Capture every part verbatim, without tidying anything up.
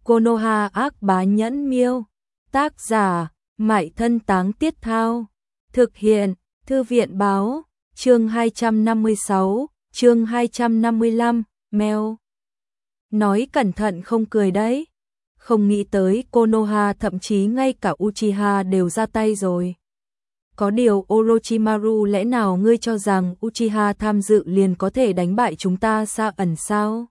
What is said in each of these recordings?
Konoha ác bá nhẫn miêu. Tác giả, Mại Thân Táng Tiết Thao. Thực hiện, Thư viện báo, chương hai trăm năm mươi sáu, chương hai trăm năm mươi lăm, mèo. Nói cẩn thận không cười đấy. Không nghĩ tới Konoha thậm chí ngay cả Uchiha đều ra tay rồi. Có điều Orochimaru, lẽ nào ngươi cho rằng Uchiha tham dự liền có thể đánh bại chúng ta Sa ẩn sao?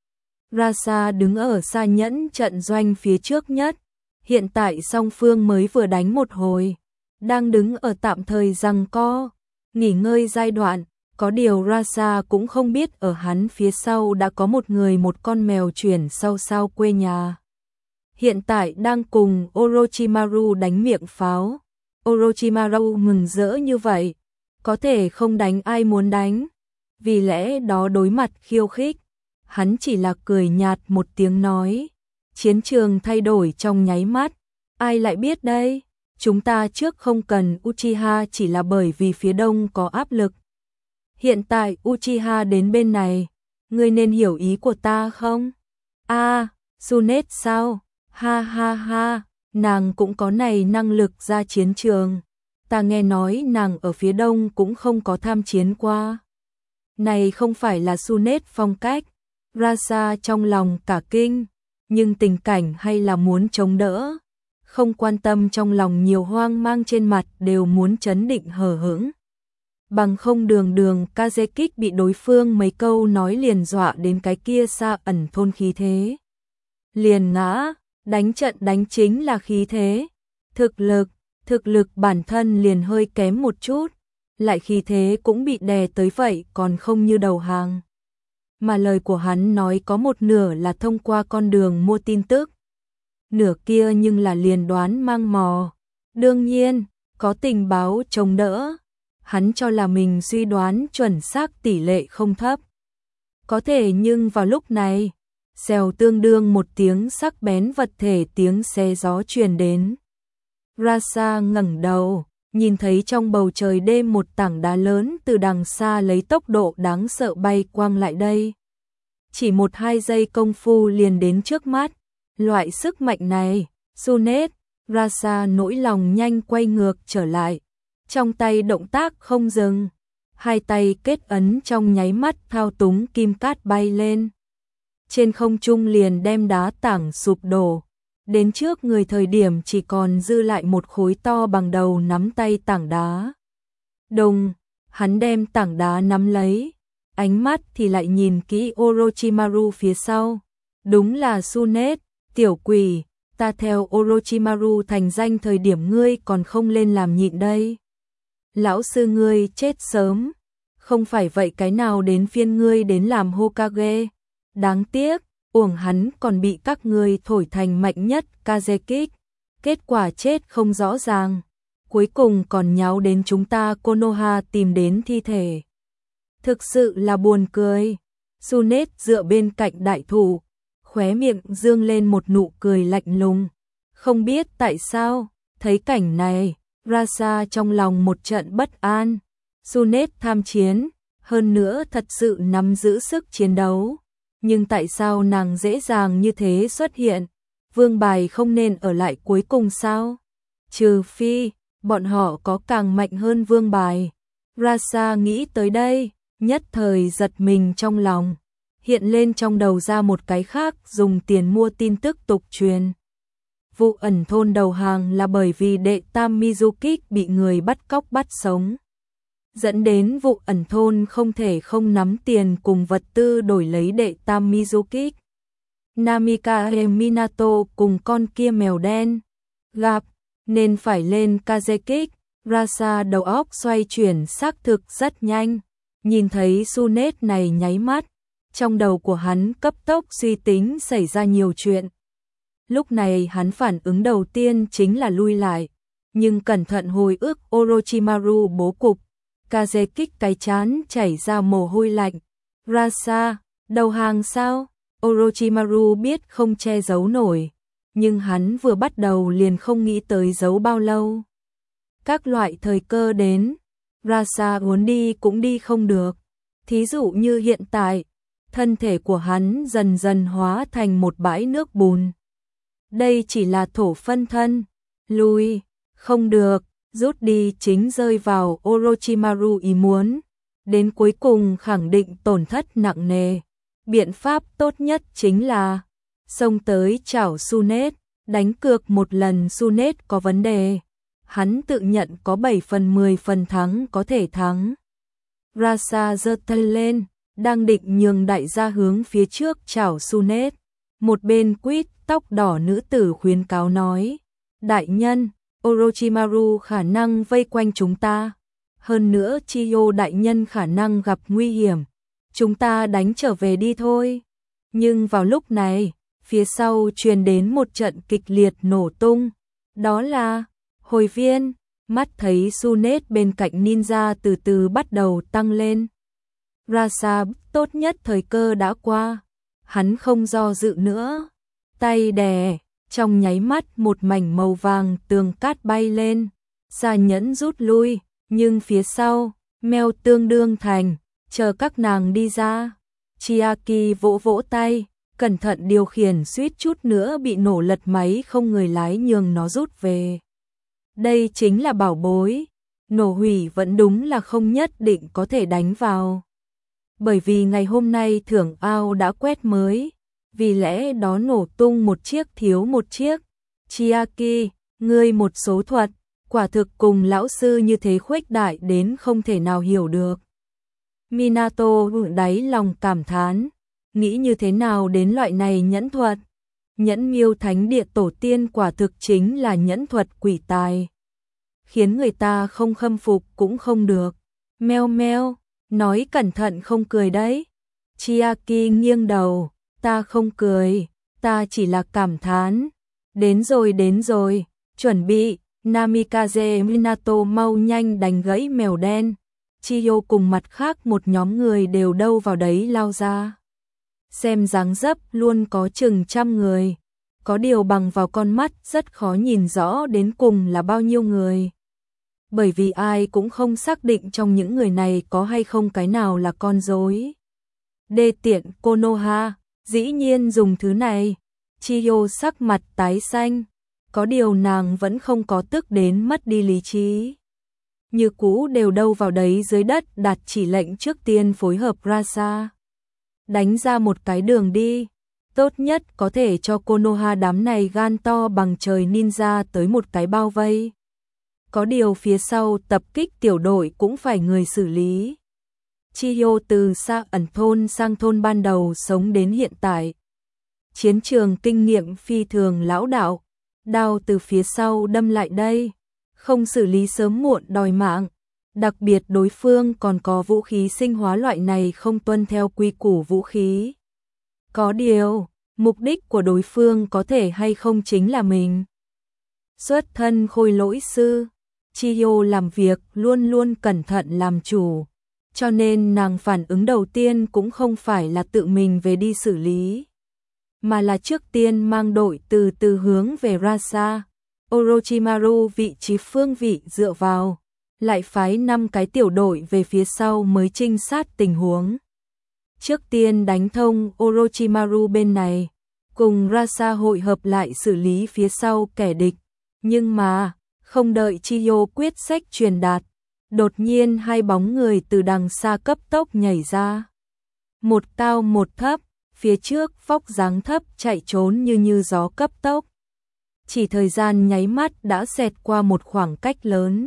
Rasa đứng ở xa nhẫn trận doanh phía trước nhất. Hiện tại song phương mới vừa đánh một hồi, đang đứng ở tạm thời giằng co, nghỉ ngơi giai đoạn. Có điều Rasa cũng không biết ở hắn phía sau đã có một người, một con mèo chuyển sau sau quê nhà. Hiện tại đang cùng Orochimaru đánh miệng pháo. Orochimaru mừng rỡ như vậy, có thể không đánh ai muốn đánh. Vì lẽ đó đối mặt khiêu khích, hắn chỉ là cười nhạt một tiếng nói. Chiến trường thay đổi trong nháy mắt, ai lại biết đây, chúng ta trước không cần Uchiha chỉ là bởi vì phía đông có áp lực. Hiện tại Uchiha đến bên này, ngươi nên hiểu ý của ta không? A, à, Tsunade sao? Ha ha ha, nàng cũng có này năng lực ra chiến trường. Ta nghe nói nàng ở phía đông cũng không có tham chiến qua. Này không phải là Tsunade phong cách. Rasa trong lòng cả kinh, nhưng tình cảnh hay là muốn chống đỡ. Không quan tâm trong lòng nhiều hoang mang, trên mặt đều muốn trấn định hờ hững. Bằng không đường đường Kazekik bị đối phương mấy câu nói liền dọa đến cái kia Sa ẩn thôn khí thế. Liền ngã, đánh trận đánh chính là khí thế. Thực lực, thực lực bản thân liền hơi kém một chút, lại khí thế cũng bị đè tới vậy còn không như đầu hàng. Mà lời của hắn nói có một nửa là thông qua con đường mua tin tức, nửa kia nhưng là liền đoán mang mò. Đương nhiên, có tình báo chống đỡ, hắn cho là mình suy đoán chuẩn xác tỷ lệ không thấp. Có thể nhưng vào lúc này, xèo tương đương một tiếng sắc bén vật thể tiếng xe gió truyền đến. Rasa ngẩng đầu, nhìn thấy trong bầu trời đêm một tảng đá lớn từ đằng xa lấy tốc độ đáng sợ bay quang lại đây. Chỉ một hai giây công phu liền đến trước mắt. Loại sức mạnh này, Tsunade, Rasa nỗi lòng nhanh quay ngược trở lại. Trong tay động tác không dừng, hai tay kết ấn trong nháy mắt thao túng kim cát bay lên. Trên không trung liền đem đá tảng sụp đổ. Đến trước người thời điểm chỉ còn dư lại một khối to bằng đầu nắm tay tảng đá. Đùng, hắn đem tảng đá nắm lấy, ánh mắt thì lại nhìn kỹ Orochimaru phía sau. Đúng là Tsunade, tiểu quỷ, ta theo Orochimaru thành danh thời điểm ngươi còn không lên làm nhịn đây. Lão sư ngươi chết sớm, không phải vậy cái nào đến phiên ngươi đến làm Hokage. Đáng tiếc, uổng hắn còn bị các ngươi thổi thành mạnh nhất Kazekik, kết quả chết không rõ ràng, cuối cùng còn nháo đến chúng ta Konoha tìm đến thi thể. Thực sự là buồn cười. Tsunade dựa bên cạnh đại thụ, khóe miệng dương lên một nụ cười lạnh lùng. Không biết tại sao, thấy cảnh này, Rasa trong lòng một trận bất an. Tsunade tham chiến, hơn nữa thật sự nắm giữ sức chiến đấu. Nhưng tại sao nàng dễ dàng như thế xuất hiện? Vương bài không nên ở lại cuối cùng sao? Trừ phi, bọn họ có càng mạnh hơn vương bài. Rasa nghĩ tới đây, nhất thời giật mình trong lòng. Hiện lên trong đầu ra một cái khác, dùng tiền mua tin tức tục truyền. Vụ ẩn thôn đầu hàng là bởi vì đệ tam Mizukik bị người bắt cóc bắt sống, dẫn đến vụ ẩn thôn không thể không nắm tiền cùng vật tư đổi lấy đệ tam Mizukik. Namika Minato cùng con kia mèo đen gặp, nên phải lên Kazekik. Rasa đầu óc xoay chuyển xác thực rất nhanh, nhìn thấy Tsunade này nháy mắt, trong đầu của hắn cấp tốc suy tính xảy ra nhiều chuyện. Lúc này hắn phản ứng đầu tiên chính là lui lại, nhưng cẩn thận hồi ức Orochimaru bố cục, Kazekik cái chán chảy ra mồ hôi lạnh. Rasa, đầu hàng sao? Orochimaru biết không che giấu nổi, nhưng hắn vừa bắt đầu liền không nghĩ tới giấu bao lâu. Các loại thời cơ đến, Rasa muốn đi cũng đi không được. Thí dụ như hiện tại, thân thể của hắn dần dần hóa thành một bãi nước bùn. Đây chỉ là thổ phân thân. Lui, không được, rút đi chính rơi vào Orochimaru ý muốn. Đến cuối cùng khẳng định tổn thất nặng nề. Biện pháp tốt nhất chính là xông tới chảo Sunet, đánh cược một lần Sunet có vấn đề. Hắn tự nhận có bảy phần mười phần thắng có thể thắng. Rasa giơ tay lên, đang định nhường đại gia hướng phía trước chảo Sunet. Một bên quýt tóc đỏ nữ tử khuyến cáo nói, đại nhân, Orochimaru khả năng vây quanh chúng ta. Hơn nữa Chiyo đại nhân khả năng gặp nguy hiểm. Chúng ta đánh trở về đi thôi. Nhưng vào lúc này, phía sau truyền đến một trận kịch liệt nổ tung. Đó là hồi viên, mắt thấy Sunet bên cạnh ninja từ từ bắt đầu tăng lên. Rasa tốt nhất thời cơ đã qua. Hắn không do dự nữa. Tay đè, trong nháy mắt một mảnh màu vàng tường cát bay lên. Gia nhẫn rút lui, nhưng phía sau, meo tương đương thành, chờ các nàng đi ra. Chiaki vỗ vỗ tay, cẩn thận điều khiển suýt chút nữa bị nổ lật máy không người lái nhường nó rút về. Đây chính là bảo bối, nổ hủy vẫn đúng là không nhất định có thể đánh vào. Bởi vì ngày hôm nay thưởng ao đã quét mới, vì lẽ đó nổ tung một chiếc thiếu một chiếc. Chiaki, ngươi một số thuật, quả thực cùng lão sư như thế khuếch đại đến không thể nào hiểu được. Minato đáy lòng cảm thán, nghĩ như thế nào đến loại này nhẫn thuật. Nhẫn miêu thánh địa tổ tiên quả thực chính là nhẫn thuật quỷ tài. Khiến người ta không khâm phục cũng không được. Meo meo, nói cẩn thận không cười đấy. Chiaki nghiêng đầu, ta không cười, ta chỉ là cảm thán. Đến rồi đến rồi, chuẩn bị, Namikaze Minato mau nhanh đánh gãy mèo đen. Chiyo cùng mặt khác một nhóm người đều đâu vào đấy lao ra. Xem dáng dấp luôn có chừng trăm người. Có điều bằng vào con mắt rất khó nhìn rõ đến cùng là bao nhiêu người. Bởi vì ai cũng không xác định trong những người này có hay không cái nào là con rối. Đê tiện Konoha, dĩ nhiên dùng thứ này. Chiyo sắc mặt tái xanh. Có điều nàng vẫn không có tức đến mất đi lý trí. Như cũ đều đâu vào đấy dưới đất đặt chỉ lệnh trước tiên phối hợp Rasa. Đánh ra một cái đường đi. Tốt nhất có thể cho Konoha đám này gan to bằng trời ninja tới một cái bao vây. Có điều phía sau tập kích tiểu đội cũng phải người xử lý. Chiyo từ xa ẩn thôn sang thôn ban đầu sống đến hiện tại. Chiến trường kinh nghiệm phi thường lão đạo. Đao từ phía sau đâm lại đây. Không xử lý sớm muộn đòi mạng. Đặc biệt đối phương còn có vũ khí sinh hóa loại này không tuân theo quy củ vũ khí. Có điều, mục đích của đối phương có thể hay không chính là mình. Xuất thân khôi lỗi sư, Chiyo làm việc luôn luôn cẩn thận làm chủ. Cho nên nàng phản ứng đầu tiên cũng không phải là tự mình về đi xử lý. Mà là trước tiên mang đội từ từ hướng về Rasa. Orochimaru vị trí phương vị dựa vào. Lại phái năm cái tiểu đội về phía sau mới trinh sát tình huống. Trước tiên đánh thông Orochimaru bên này, cùng Rasa hội hợp lại xử lý phía sau kẻ địch. Nhưng mà, không đợi Chiyo quyết sách truyền đạt, đột nhiên hai bóng người từ đằng xa cấp tốc nhảy ra. Một cao một thấp, phía trước vóc dáng thấp chạy trốn như như gió cấp tốc. Chỉ thời gian nháy mắt đã xẹt qua một khoảng cách lớn.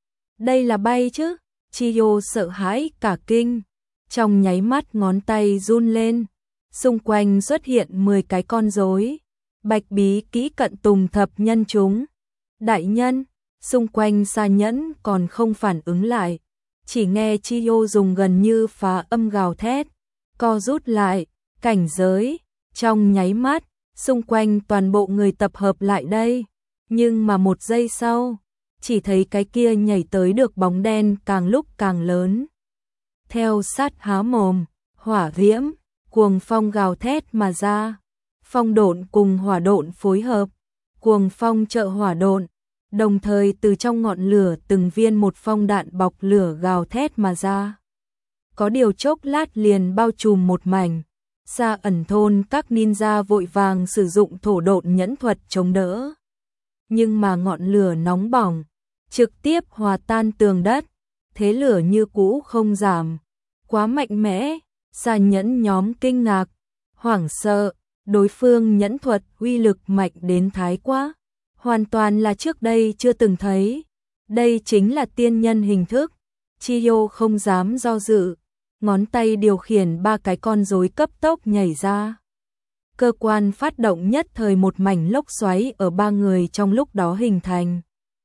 Đây là bay chứ? Chiyo sợ hãi cả kinh. Trong nháy mắt ngón tay run lên. Xung quanh xuất hiện mười cái con rối. Bạch bí kỹ cận tùng thập nhân chúng. Đại nhân, xung quanh xa nhẫn còn không phản ứng lại. Chỉ nghe Chiyo dùng gần như phá âm gào thét. Co rút lại, cảnh giới. Trong nháy mắt, xung quanh toàn bộ người tập hợp lại đây. Nhưng mà một giây sau, chỉ thấy cái kia nhảy tới được bóng đen càng lúc càng lớn. Theo sát há mồm, hỏa diễm, cuồng phong gào thét mà ra. Phong độn cùng hỏa độn phối hợp, cuồng phong trợ hỏa độn, đồng thời từ trong ngọn lửa từng viên một phong đạn bọc lửa gào thét mà ra. Có điều chốc lát liền bao trùm một mảnh, Xa ẩn thôn các ninja vội vàng sử dụng thổ độn nhẫn thuật chống đỡ. Nhưng mà ngọn lửa nóng bỏng, trực tiếp hòa tan tường đất, thế lửa như cũ không giảm. Quá mạnh mẽ, xa nhẫn nhóm kinh ngạc, hoảng sợ, đối phương nhẫn thuật uy lực mạnh đến thái quá. Hoàn toàn là trước đây chưa từng thấy. Đây chính là tiên nhân hình thức. Chiyo không dám do dự, ngón tay điều khiển ba cái con rối cấp tốc nhảy ra. Cơ quan phát động nhất thời một mảnh lốc xoáy ở ba người trong lúc đó hình thành.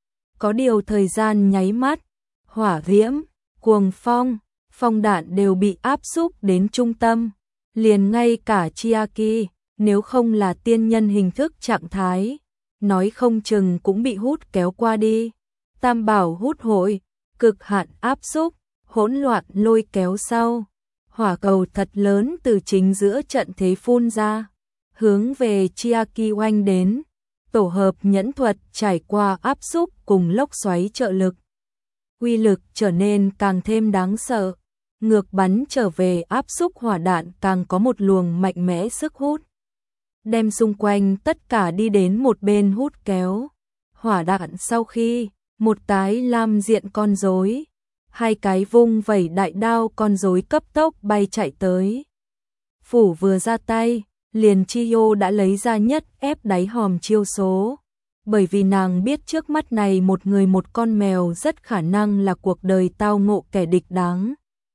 Có điều thời gian nháy mắt, hỏa diễm, cuồng phong, phong đạn đều bị áp xúc đến trung tâm. Liền ngay cả Chiaki, nếu không là tiên nhân hình thức trạng thái, nói không chừng cũng bị hút kéo qua đi. Tam bảo hút hội, cực hạn áp xúc, hỗn loạn lôi kéo sau. Hỏa cầu thật lớn từ chính giữa trận thế phun ra, hướng về Chiaki oanh đến. Tổ hợp nhẫn thuật trải qua áp xúc cùng lốc xoáy trợ lực. Uy lực trở nên càng thêm đáng sợ. Ngược bắn trở về áp xúc hỏa đạn càng có một luồng mạnh mẽ sức hút. Đem xung quanh tất cả đi đến một bên hút kéo. Hỏa đạn sau khi, một tái lam diện con rối, hai cái vung vẩy đại đao con rối cấp tốc bay chạy tới. Phủ vừa ra tay, liền Chiyo đã lấy ra nhất ép đáy hòm chiêu số. Bởi vì nàng biết trước mắt này một người một con mèo rất khả năng là cuộc đời tao ngộ kẻ địch đáng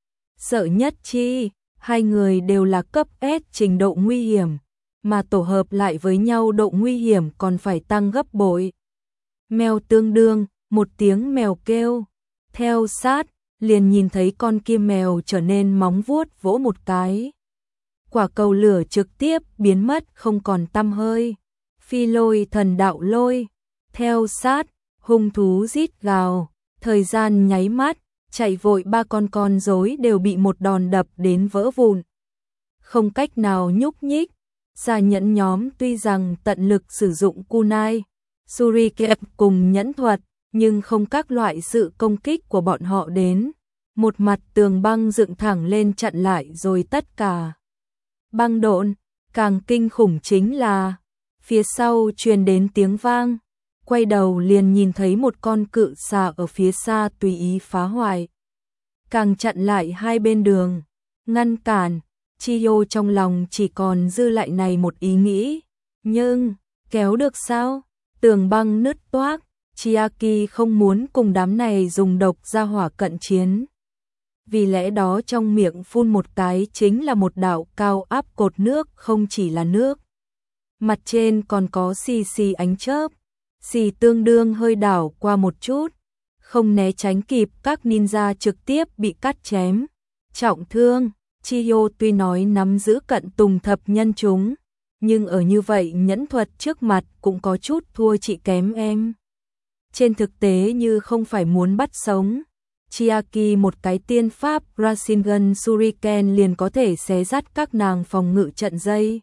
sợ nhất. Chi, hai người đều là cấp S trình độ nguy hiểm, mà tổ hợp lại với nhau độ nguy hiểm còn phải tăng gấp bội. Mèo tương đương, một tiếng mèo kêu, theo sát, liền nhìn thấy con kia mèo trở nên móng vuốt vỗ một cái. Quả cầu lửa trực tiếp biến mất không còn tăm hơi. Phi lôi thần đạo lôi, theo sát, hung thú rít gào, thời gian nháy mắt, chạy vội ba con con rối đều bị một đòn đập đến vỡ vụn. Không cách nào nhúc nhích. Xa nhẫn nhóm tuy rằng tận lực sử dụng kunai, shuriken cùng nhẫn thuật, nhưng không các loại sự công kích của bọn họ đến. Một mặt tường băng dựng thẳng lên chặn lại rồi tất cả. Băng độn, càng kinh khủng chính là, phía sau truyền đến tiếng vang, quay đầu liền nhìn thấy một con cự xà ở phía xa tùy ý phá hoại. Càng chặn lại hai bên đường, ngăn cản. Chiyo trong lòng chỉ còn dư lại này một ý nghĩ, nhưng kéo được sao? Tường băng nứt toác, Chiaki không muốn cùng đám này dùng độc ra hỏa cận chiến. Vì lẽ đó trong miệng phun một cái chính là một đạo cao áp cột nước, không chỉ là nước. Mặt trên còn có xì xì ánh chớp, xì tương đương hơi đảo qua một chút, không né tránh kịp các ninja trực tiếp bị cắt chém, trọng thương. Chiyo tuy nói nắm giữ cận tùng thập nhân chúng, nhưng ở như vậy nhẫn thuật trước mặt cũng có chút thua chị kém em. Trên thực tế như không phải muốn bắt sống, Chiaki một cái tiên pháp Rasengan Shuriken liền có thể xé rách các nàng phòng ngự trận dây.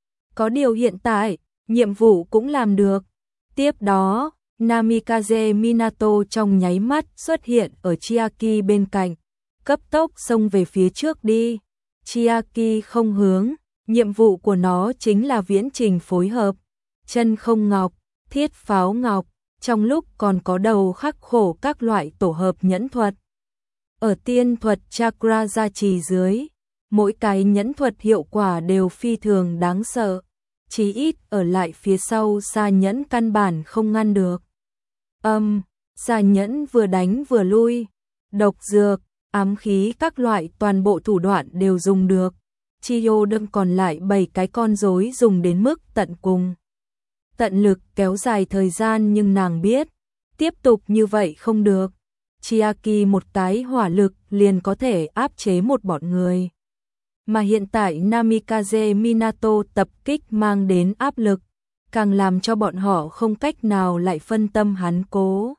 Có điều hiện tại, nhiệm vụ cũng làm được. Tiếp đó, Namikaze Minato trong nháy mắt xuất hiện ở Chiaki bên cạnh, cấp tốc xông về phía trước đi. Chiaki không hướng, nhiệm vụ của nó chính là viễn trình phối hợp, chân không ngọc, thiết pháo ngọc, trong lúc còn có đầu khắc khổ các loại tổ hợp nhẫn thuật. Ở tiên thuật chakra gia trì dưới, mỗi cái nhẫn thuật hiệu quả đều phi thường đáng sợ, chí ít ở lại phía sau xa nhẫn căn bản không ngăn được. Âm, um, xa nhẫn vừa đánh vừa lui, độc dược, ám khí các loại toàn bộ thủ đoạn đều dùng được. Chiyo đâm còn lại bảy cái con rối dùng đến mức tận cùng. Tận lực kéo dài thời gian nhưng nàng biết, tiếp tục như vậy không được. Chiaki một cái hỏa lực liền có thể áp chế một bọn người. Mà hiện tại Namikaze Minato tập kích mang đến áp lực, càng làm cho bọn họ không cách nào lại phân tâm hắn cố.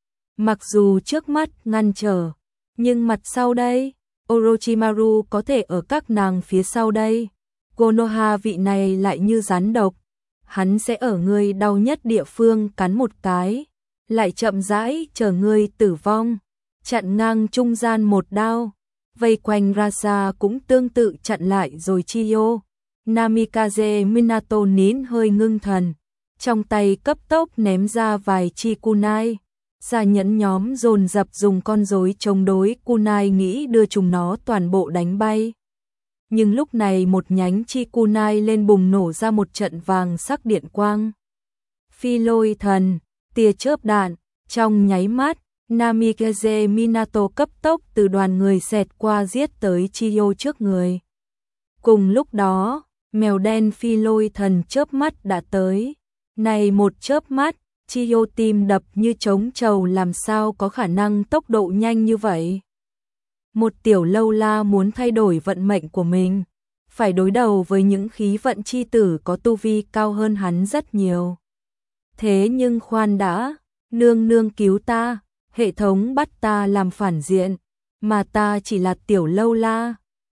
Mặc dù trước mắt ngăn trở, nhưng mặt sau đây, Orochimaru có thể ở các nàng phía sau đây. Konoha vị này lại như rắn độc, hắn sẽ ở ngươi đau nhất địa phương cắn một cái, lại chậm rãi chờ ngươi tử vong, chặn ngang trung gian một đao. Vây quanh Rasa cũng tương tự chặn lại rồi Chiyo, Namikaze Minato nín hơi ngưng thần, trong tay cấp tốc ném ra vài chi kunai. Gia nhẫn nhóm dồn dập dùng con rối chống đối kunai nghĩ đưa chúng nó toàn bộ đánh bay. Nhưng lúc này một nhánh chi kunai lên bùng nổ ra một trận vàng sắc điện quang. Phi lôi thần, tia chớp đạn, trong nháy mắt, Namikaze Minato cấp tốc từ đoàn người xẹt qua giết tới Chiyo trước người. Cùng lúc đó, mèo đen phi lôi thần chớp mắt đã tới. Này một chớp mắt, Chiyo tim đập như trống trầu, làm sao có khả năng tốc độ nhanh như vậy. Một tiểu lâu la muốn thay đổi vận mệnh của mình, phải đối đầu với những khí vận chi tử có tu vi cao hơn hắn rất nhiều. Thế nhưng khoan đã, nương nương cứu ta, hệ thống bắt ta làm phản diện, mà ta chỉ là tiểu lâu la.